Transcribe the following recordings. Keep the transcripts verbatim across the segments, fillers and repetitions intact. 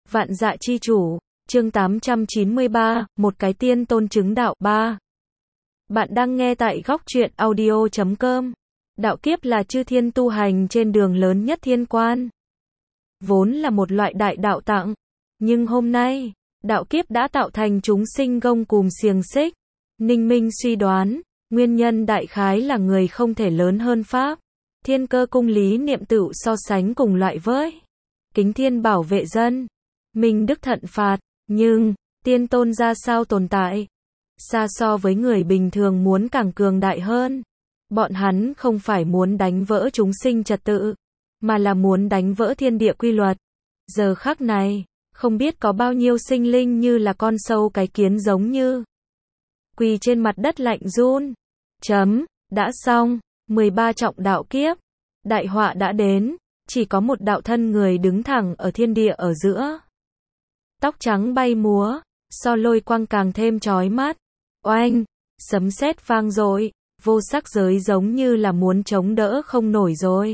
Vạn dạ chi chủ, chương tám trăm chín mươi ba, một cái tiên tôn chứng đạo ba. Bạn đang nghe tại góc truyện audio chấm com. Đạo kiếp là chư thiên tu hành trên đường lớn nhất thiên quan. Vốn là một loại đại đạo tặng, nhưng hôm nay, đạo kiếp đã tạo thành chúng sinh gông cùm xiềng xích. Ninh Minh suy đoán, nguyên nhân đại khái là người không thể lớn hơn Pháp. Thiên Cơ cung lý niệm tựu so sánh cùng loại với Kính Thiên bảo vệ dân, Minh Đức thận phạt, nhưng, tiên tôn ra sao tồn tại? Xa so với người bình thường muốn càng cường đại hơn. Bọn hắn không phải muốn đánh vỡ chúng sinh trật tự, mà là muốn đánh vỡ thiên địa quy luật. Giờ khắc này, không biết có bao nhiêu sinh linh như là con sâu cái kiến giống như quỳ trên mặt đất lạnh run. Chấm, đã xong, mười ba trọng đạo kiếp. Đại họa đã đến, chỉ có một đạo thân người đứng thẳng ở thiên địa ở giữa. Tóc trắng bay múa, so lôi quang càng thêm chói mắt. Oanh, sấm sét vang dội, vô sắc giới giống như là muốn chống đỡ không nổi rồi.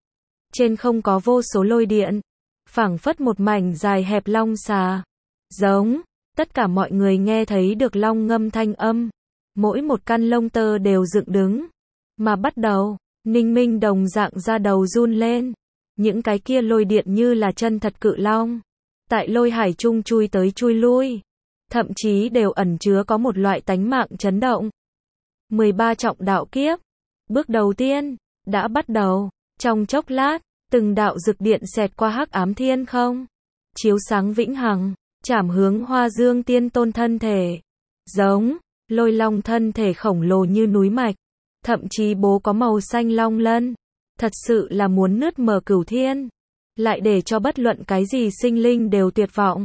Trên không có vô số lôi điện, phảng phất một mảnh dài hẹp long xà. Giống, tất cả mọi người nghe thấy được long ngâm thanh âm. Mỗi một căn lông tơ đều dựng đứng. Mà bắt đầu, Ninh Minh đồng dạng ra đầu run lên. Những cái kia lôi điện như là chân thật cự long. Tại lôi hải trung chui tới chui lui. Thậm chí đều ẩn chứa có một loại tánh mạng chấn động. mười ba trọng đạo kiếp. Bước đầu tiên, đã bắt đầu. Trong chốc lát, từng đạo rực điện xẹt qua hắc ám thiên không. Chiếu sáng vĩnh hằng, chảm hướng Hoa Dương tiên tôn thân thể. Giống, lôi long thân thể khổng lồ như núi mạch. Thậm chí bố có màu xanh long lân. Thật sự là muốn nứt mở cửu thiên. Lại để cho bất luận cái gì sinh linh đều tuyệt vọng.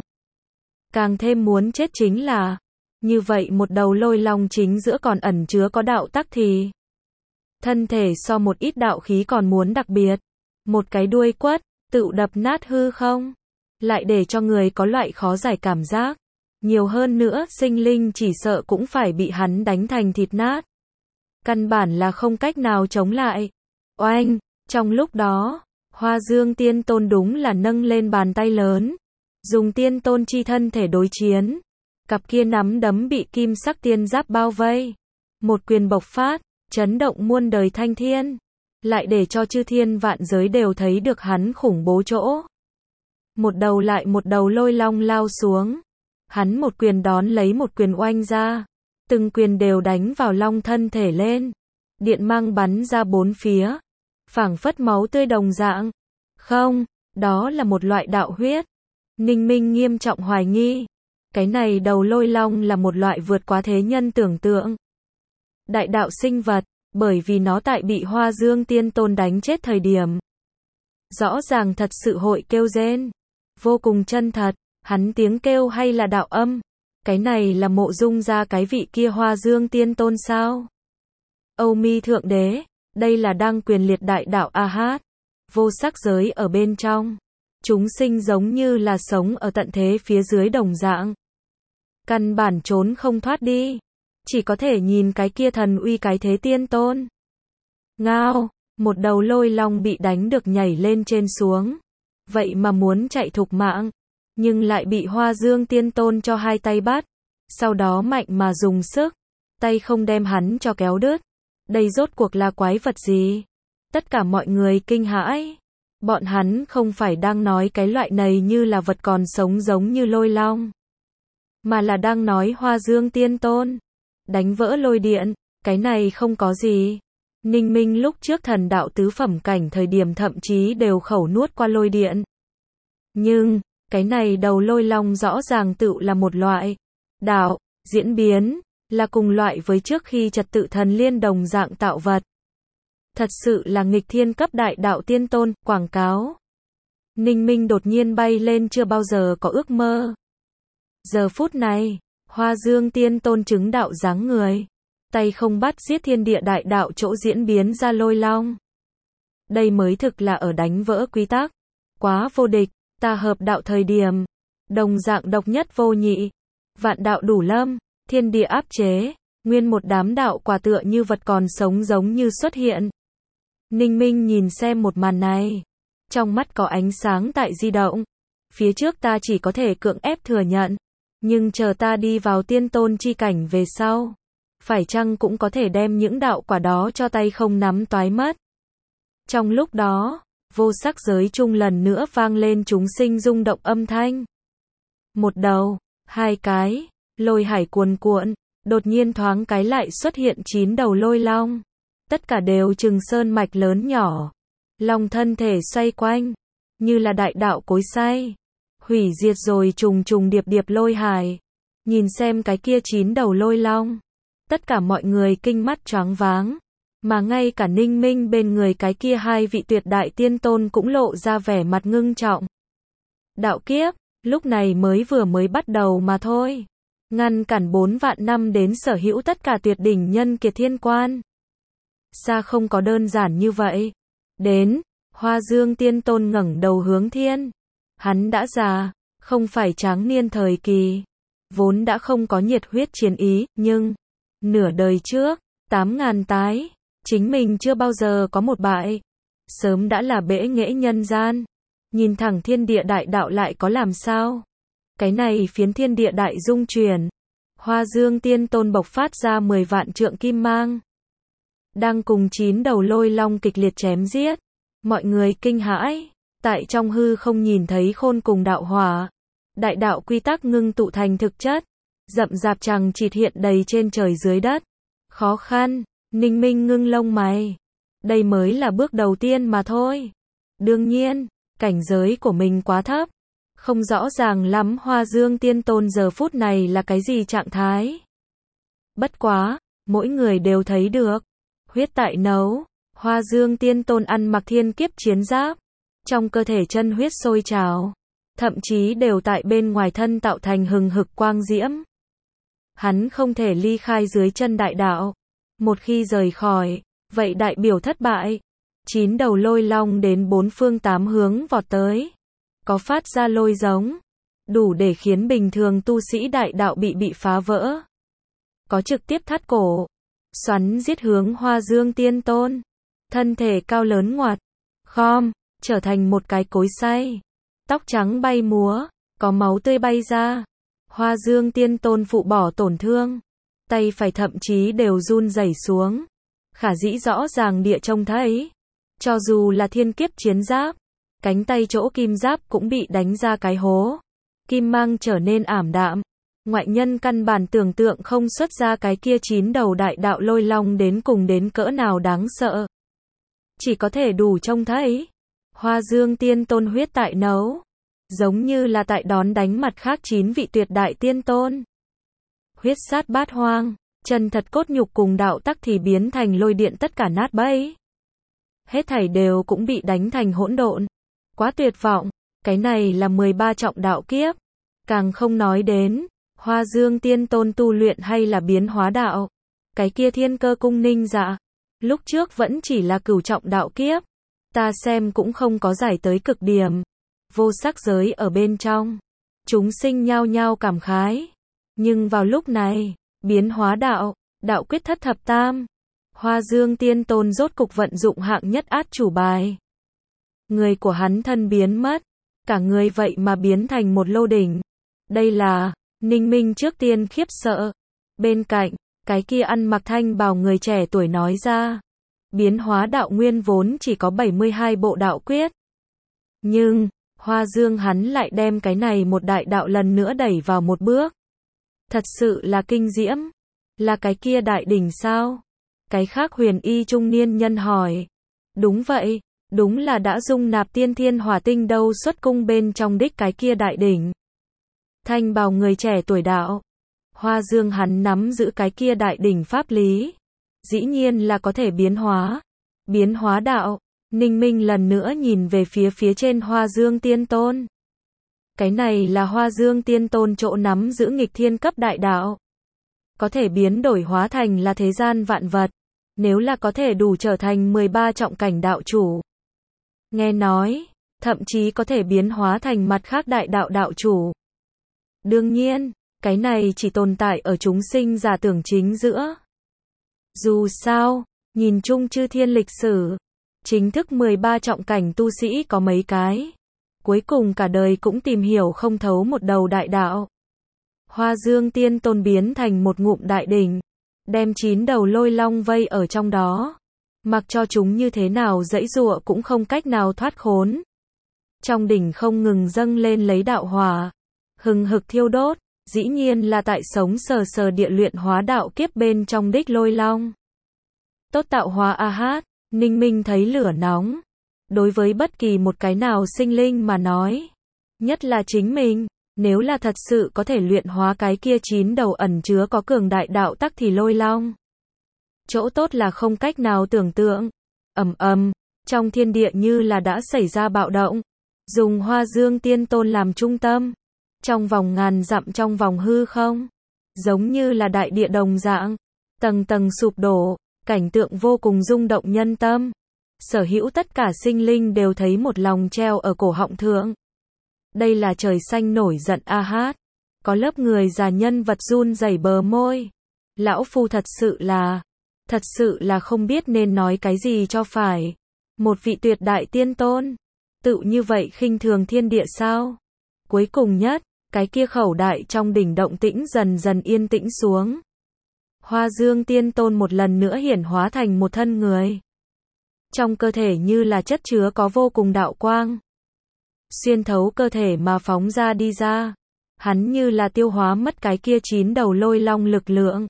Càng thêm muốn chết chính là, như vậy một đầu lôi long chính giữa còn ẩn chứa có đạo tắc thì. Thân thể so một ít đạo khí còn muốn đặc biệt. Một cái đuôi quất, tự đập nát hư không. Lại để cho người có loại khó giải cảm giác. Nhiều hơn nữa sinh linh chỉ sợ cũng phải bị hắn đánh thành thịt nát. Căn bản là không cách nào chống lại. Oanh, trong lúc đó, Hoa Dương tiên tôn đúng là nâng lên bàn tay lớn. Dùng tiên tôn chi thân thể đối chiến. Cặp kia nắm đấm bị kim sắc tiên giáp bao vây. Một quyền bộc phát, chấn động muôn đời thanh thiên. Lại để cho chư thiên vạn giới đều thấy được hắn khủng bố chỗ. Một đầu lại một đầu lôi long lao xuống. Hắn một quyền đón lấy một quyền oanh ra. Từng quyền đều đánh vào long thân thể lên. Điện mang bắn ra bốn phía. Phảng phất máu tươi đồng dạng. Không, đó là một loại đạo huyết. Ninh Minh nghiêm trọng hoài nghi. Cái này đầu lôi long là một loại vượt quá thế nhân tưởng tượng. Đại đạo sinh vật, bởi vì nó tại bị Hoa Dương tiên tôn đánh chết thời điểm. Rõ ràng thật sự hội kêu rên. Vô cùng chân thật, hắn tiếng kêu hay là đạo âm. Cái này là mộ dung ra cái vị kia Hoa Dương tiên tôn sao? Âu Mi thượng đế, đây là đang quyền liệt đại đạo A Hát. Vô sắc giới ở bên trong. Chúng sinh giống như là sống ở tận thế phía dưới đồng dạng. Căn bản trốn không thoát đi. Chỉ có thể nhìn cái kia thần uy cái thế tiên tôn. Ngao, một đầu lôi long bị đánh được nhảy lên trên xuống. Vậy mà muốn chạy thục mạng. Nhưng lại bị Hoa Dương tiên tôn cho hai tay bắt. Sau đó mạnh mà dùng sức. Tay không đem hắn cho kéo đứt. Đây rốt cuộc là quái vật gì? Tất cả mọi người kinh hãi. Bọn hắn không phải đang nói cái loại này như là vật còn sống giống như lôi long. Mà là đang nói Hoa Dương tiên tôn. Đánh vỡ lôi điện, cái này không có gì. Ninh Minh lúc trước thần đạo tứ phẩm cảnh thời điểm thậm chí đều khẩu nuốt qua lôi điện. Nhưng, cái này đầu lôi long rõ ràng tự là một loại đạo, diễn biến, là cùng loại với trước khi trật tự thần liên đồng dạng tạo vật. Thật sự là nghịch thiên cấp đại đạo tiên tôn, quảng cáo. Ninh Minh đột nhiên bay lên chưa bao giờ có ước mơ. Giờ phút này, Hoa Dương tiên tôn chứng đạo dáng người. Tay không bắt giết thiên địa đại đạo chỗ diễn biến ra lôi long. Đây mới thực là ở đánh vỡ quy tắc. Quá vô địch, ta hợp đạo thời điểm. Đồng dạng độc nhất vô nhị. Vạn đạo đủ lâm, thiên địa áp chế. Nguyên một đám đạo quả tựa như vật còn sống giống như xuất hiện. Ninh Minh nhìn xem một màn này. Trong mắt có ánh sáng tại di động. Phía trước ta chỉ có thể cưỡng ép thừa nhận. Nhưng chờ ta đi vào tiên tôn chi cảnh về sau. Phải chăng cũng có thể đem những đạo quả đó cho tay không nắm toái mất. Trong lúc đó, vô sắc giới chung lần nữa vang lên chúng sinh rung động âm thanh. Một đầu, hai cái, lôi hải cuồn cuộn, đột nhiên thoáng cái lại xuất hiện chín đầu lôi long. Tất cả đều chừng sơn mạch lớn nhỏ. Long thân thể xoay quanh, như là đại đạo cối xay. Hủy diệt rồi trùng trùng điệp điệp lôi hải. Nhìn xem cái kia chín đầu lôi long. Tất cả mọi người kinh mắt choáng váng. Mà ngay cả Ninh Minh bên người cái kia hai vị tuyệt đại tiên tôn cũng lộ ra vẻ mặt ngưng trọng. Đạo kiếp, lúc này mới vừa mới bắt đầu mà thôi. Ngăn cản bốn vạn năm đến sở hữu tất cả tuyệt đỉnh nhân kiệt thiên quan. Xa không có đơn giản như vậy. Đến, Hoa Dương tiên tôn ngẩng đầu hướng thiên. Hắn đã già, không phải tráng niên thời kỳ. Vốn đã không có nhiệt huyết chiến ý, nhưng nửa đời trước, tám ngàn tái, chính mình chưa bao giờ có một bại. Sớm đã là bẽ nghễ nhân gian. Nhìn thẳng thiên địa đại đạo lại có làm sao? Cái này phiến thiên địa đại dung chuyển. Hoa Dương tiên tôn bộc phát ra mười vạn trượng kim mang. Đang cùng chín đầu lôi long kịch liệt chém giết. Mọi người kinh hãi. Tại trong hư không nhìn thấy khôn cùng đạo hỏa. Đại đạo quy tắc ngưng tụ thành thực chất. Rậm rạp chằng chịt hiện đầy trên trời dưới đất. Khó khăn, Ninh Minh ngưng lông mày. Đây mới là bước đầu tiên mà thôi. Đương nhiên, cảnh giới của mình quá thấp. Không rõ ràng lắm Hoa Dương tiên tôn giờ phút này là cái gì trạng thái. Bất quá, mỗi người đều thấy được. Huyết tại nấu, Hoa Dương tiên tôn ăn mặc thiên kiếp chiến giáp. Trong cơ thể chân huyết sôi trào. Thậm chí đều tại bên ngoài thân tạo thành hừng hực quang diễm. Hắn không thể ly khai dưới chân đại đạo. Một khi rời khỏi, vậy đại biểu thất bại. Chín đầu lôi long đến bốn phương tám hướng vọt tới. Có phát ra lôi giống. Đủ để khiến bình thường tu sĩ đại đạo bị bị phá vỡ. Có trực tiếp thắt cổ. Xoắn giết hướng Hoa Dương tiên tôn. Thân thể cao lớn ngoặt. Khom, trở thành một cái cối xay. Tóc trắng bay múa. Có máu tươi bay ra. Hoa Dương tiên tôn phụ bỏ tổn thương. Tay phải thậm chí đều run rẩy xuống. Khả dĩ rõ ràng địa trông thấy. Cho dù là thiên kiếp chiến giáp. Cánh tay chỗ kim giáp cũng bị đánh ra cái hố. Kim mang trở nên ảm đạm. Ngoại nhân căn bản tưởng tượng không xuất ra cái kia chín đầu đại đạo lôi long đến cùng đến cỡ nào đáng sợ. Chỉ có thể đủ trông thấy. Hoa Dương tiên tôn huyết tại nấu. Giống như là tại đón đánh mặt khác chín vị tuyệt đại tiên tôn. Huyết sát bát hoang, chân thật cốt nhục cùng đạo tắc thì biến thành lôi điện tất cả nát bấy. Hết thảy đều cũng bị đánh thành hỗn độn. Quá tuyệt vọng, cái này là mười ba trọng đạo kiếp. Càng không nói đến, Hoa Dương tiên tôn tu luyện hay là biến hóa đạo. Cái kia thiên cơ cung ninh dạ. Lúc trước vẫn chỉ là cửu trọng đạo kiếp. Ta xem cũng không có giải tới cực điểm. Vô sắc giới ở bên trong. Chúng sinh nhao nhao cảm khái. Nhưng vào lúc này, biến hóa đạo, đạo quyết thất thập tam. Hoa Dương tiên tôn rốt cục vận dụng hạng nhất át chủ bài. Người của hắn thân biến mất. Cả người vậy mà biến thành một lô đỉnh. Đây là, Ninh Minh trước tiên khiếp sợ. Bên cạnh, cái kia ăn mặc thanh bào người trẻ tuổi nói ra. Biến hóa đạo nguyên vốn chỉ có bảy mươi hai bộ đạo quyết. Nhưng, Hoa Dương hắn lại đem cái này một đại đạo lần nữa đẩy vào một bước. Thật sự là kinh diễm. Là cái kia đại đỉnh sao? Cái khác huyền y trung niên nhân hỏi. Đúng vậy, đúng là đã dung nạp tiên thiên hỏa tinh đâu xuất cung bên trong đích cái kia đại đỉnh. Thanh bào người trẻ tuổi đạo. Hoa Dương hắn nắm giữ cái kia đại đỉnh pháp lý. Dĩ nhiên là có thể biến hóa. Biến hóa đạo. Ninh Minh lần nữa nhìn về phía phía trên Hoa Dương tiên tôn. Cái này là Hoa Dương tiên tôn chỗ nắm giữ nghịch thiên cấp đại đạo. Có thể biến đổi hóa thành là thế gian vạn vật. Nếu là có thể đủ trở thành mười ba trọng cảnh đạo chủ. Nghe nói, thậm chí có thể biến hóa thành mặt khác đại đạo đạo chủ. Đương nhiên, cái này chỉ tồn tại ở chúng sinh giả tưởng chính giữa. Dù sao, nhìn chung chư thiên lịch sử, chính thức mười ba trọng cảnh tu sĩ có mấy cái. cuối cùng cả đời cũng tìm hiểu không thấu một đầu đại đạo. Hoa Dương Tiên Tôn biến thành một ngụm đại đỉnh, đem chín đầu lôi long vây ở trong đó, mặc cho chúng như thế nào giãy giụa cũng không cách nào thoát khốn. Trong đỉnh không ngừng dâng lên lấy đạo hỏa, hừng hực thiêu đốt, dĩ nhiên là tại sống sờ sờ địa luyện hóa đạo kiếp bên trong đích lôi long. Tốt tạo hóa a hát, Ninh Minh thấy lửa nóng. Đối với bất kỳ một cái nào sinh linh mà nói, nhất là chính mình, nếu là thật sự có thể luyện hóa cái kia chín đầu ẩn chứa có cường đại đạo tắc thì lôi long. Chỗ tốt là không cách nào tưởng tượng. Ầm ầm, trong thiên địa như là đã xảy ra bạo động. Dùng Hoa Dương Tiên Tôn làm trung tâm, trong vòng ngàn dặm trong vòng hư không, giống như là đại địa đồng dạng, tầng tầng sụp đổ, cảnh tượng vô cùng rung động nhân tâm. Sở hữu tất cả sinh linh đều thấy một lòng treo ở cổ họng thượng. Đây là trời xanh nổi giận a hát. Có lớp người già nhân vật run rẩy bờ môi. Lão phu thật sự là, thật sự là không biết nên nói cái gì cho phải. Một vị tuyệt đại tiên tôn, tự như vậy khinh thường thiên địa sao? Cuối cùng nhất, cái kia khẩu đại trong đỉnh động tĩnh dần dần yên tĩnh xuống. Hoa Dương Tiên Tôn một lần nữa hiển hóa thành một thân người. Trong cơ thể như là chất chứa có vô cùng đạo quang. Xuyên thấu cơ thể mà phóng ra đi ra. Hắn như là tiêu hóa mất cái kia chín đầu lôi long lực lượng.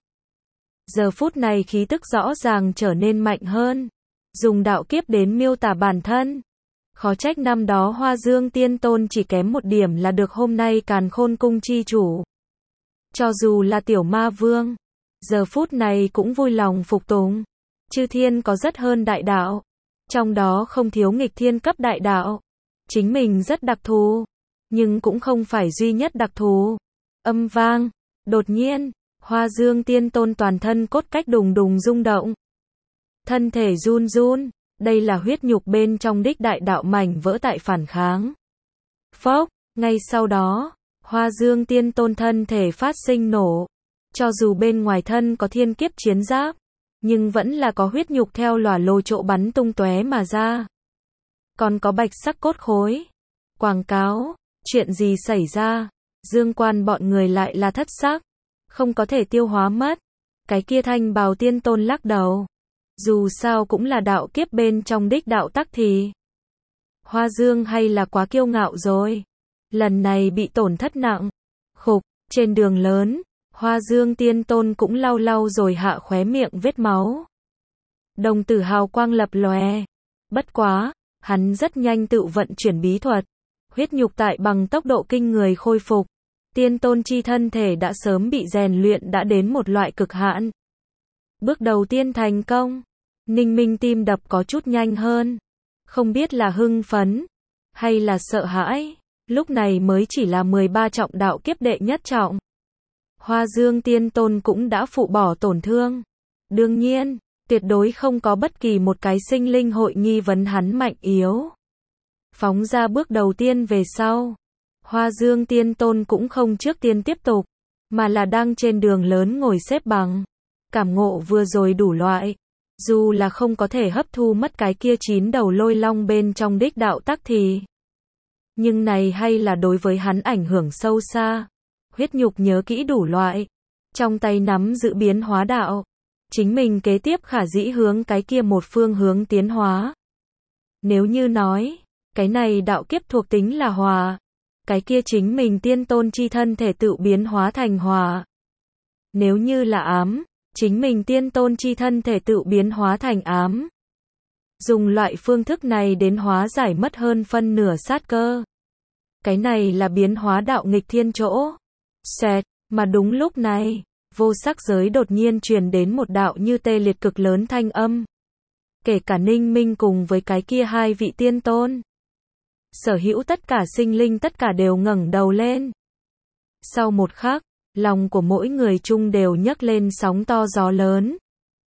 Giờ phút này khí tức rõ ràng trở nên mạnh hơn. Dùng đạo kiếp đến miêu tả bản thân. Khó trách năm đó Hoa Dương Tiên Tôn chỉ kém một điểm là được hôm nay Càn Khôn Cung chi chủ. Cho dù là tiểu ma vương, giờ phút này cũng vui lòng phục tùng. Chư thiên có rất hơn đại đạo. Trong đó không thiếu nghịch thiên cấp đại đạo. Chính mình rất đặc thù, nhưng cũng không phải duy nhất đặc thù. Âm vang, đột nhiên, Hoa Dương Tiên Tôn toàn thân cốt cách đùng đùng rung động. Thân thể run run, đây là huyết nhục bên trong đích đại đạo mảnh vỡ tại phản kháng. Phốc, ngay sau đó, Hoa Dương Tiên Tôn thân thể phát sinh nổ. Cho dù bên ngoài thân có thiên kiếp chiến giáp, nhưng vẫn là có huyết nhục theo lòa lô chỗ bắn tung tóe mà ra. Còn có bạch sắc cốt khối. Quảng cáo, chuyện gì xảy ra? Dương Quan bọn người lại là thất sắc, không có thể tiêu hóa mất. Cái kia Thanh Bào Tiên Tôn lắc đầu. Dù sao cũng là đạo kiếp bên trong đích đạo tắc thì. Hoa Dương hay là quá kiêu ngạo rồi. Lần này bị tổn thất nặng. Khục, trên đường lớn, Hoa Dương Tiên Tôn cũng lau lau rồi hạ khóe miệng vết máu. Đồng tử hào quang lập lòe. Bất quá, hắn rất nhanh tự vận chuyển bí thuật. Huyết nhục tại bằng tốc độ kinh người khôi phục. Tiên tôn chi thân thể đã sớm bị rèn luyện đã đến một loại cực hạn. Bước đầu tiên thành công. Ninh Minh tim đập có chút nhanh hơn. Không biết là hưng phấn, hay là sợ hãi. Lúc này mới chỉ là mười ba trọng đạo kiếp đệ nhất trọng. Hoa Dương Tiên Tôn cũng đã phụ bỏ tổn thương. Đương nhiên, tuyệt đối không có bất kỳ một cái sinh linh hội nghi vấn hắn mạnh yếu. Phóng ra bước đầu tiên về sau, Hoa Dương Tiên Tôn cũng không trước tiên tiếp tục, mà là đang trên đường lớn ngồi xếp bằng, cảm ngộ vừa rồi đủ loại. Dù là không có thể hấp thu mất cái kia chín đầu lôi long bên trong đích đạo tắc thì, nhưng này hay là đối với hắn ảnh hưởng sâu xa. Huyết nhục nhớ kỹ đủ loại, trong tay nắm giữ biến hóa đạo. Chính mình kế tiếp khả dĩ hướng cái kia một phương hướng tiến hóa. Nếu như nói, cái này đạo kiếp thuộc tính là hòa, cái kia chính mình tiên tôn chi thân thể tự biến hóa thành hòa. Nếu như là ám, chính mình tiên tôn chi thân thể tự biến hóa thành ám. Dùng loại phương thức này đến hóa giải mất hơn phân nửa sát cơ. Cái này là biến hóa đạo nghịch thiên chỗ. Xẹt, mà đúng lúc này, vô sắc giới đột nhiên truyền đến một đạo như tê liệt cực lớn thanh âm. Kể cả Ninh Minh cùng với cái kia hai vị tiên tôn. Sở hữu tất cả sinh linh tất cả đều ngẩng đầu lên. Sau một khắc, lòng của mỗi người chung đều nhấc lên sóng to gió lớn.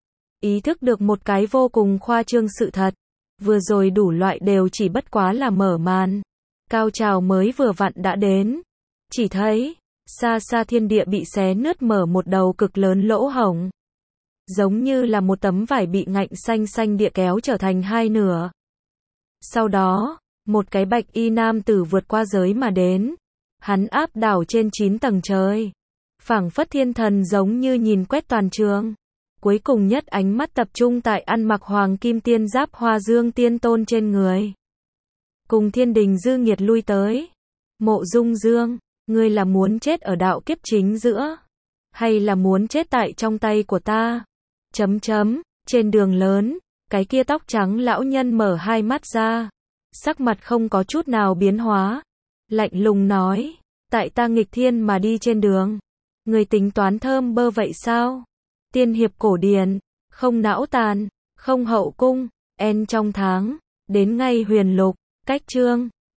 Ý thức được một cái vô cùng khoa trương sự thật. Vừa rồi đủ loại đều chỉ bất quá là mở màn. Cao trào mới vừa vặn đã đến. Chỉ thấy, xa xa thiên địa bị xé nứt mở một đầu cực lớn lỗ hổng. Giống như là một tấm vải bị ngạnh xanh xanh địa kéo trở thành hai nửa. Sau đó, Một cái bạch y nam tử vượt qua giới mà đến. Hắn áp đảo trên chín tầng trời. Phảng phất thiên thần giống như nhìn quét toàn trường. Cuối cùng nhất ánh mắt tập trung tại ăn mặc hoàng kim tiên giáp Hoa Dương tiên tôn trên người. Cùng thiên đình dư nghiệt lui tới. Mộ Dung Dương, ngươi là muốn chết ở đạo kiếp chính giữa, hay là muốn chết tại trong tay của ta? Chấm chấm, trên đường lớn, cái kia tóc trắng lão nhân mở hai mắt ra, sắc mặt không có chút nào biến hóa, lạnh lùng nói, tại ta nghịch thiên mà đi trên đường, người tính toán thơm bơ vậy sao? Tiên hiệp cổ điển, không não tàn, không hậu cung, en trong tháng, đến ngay huyền lục, cách chương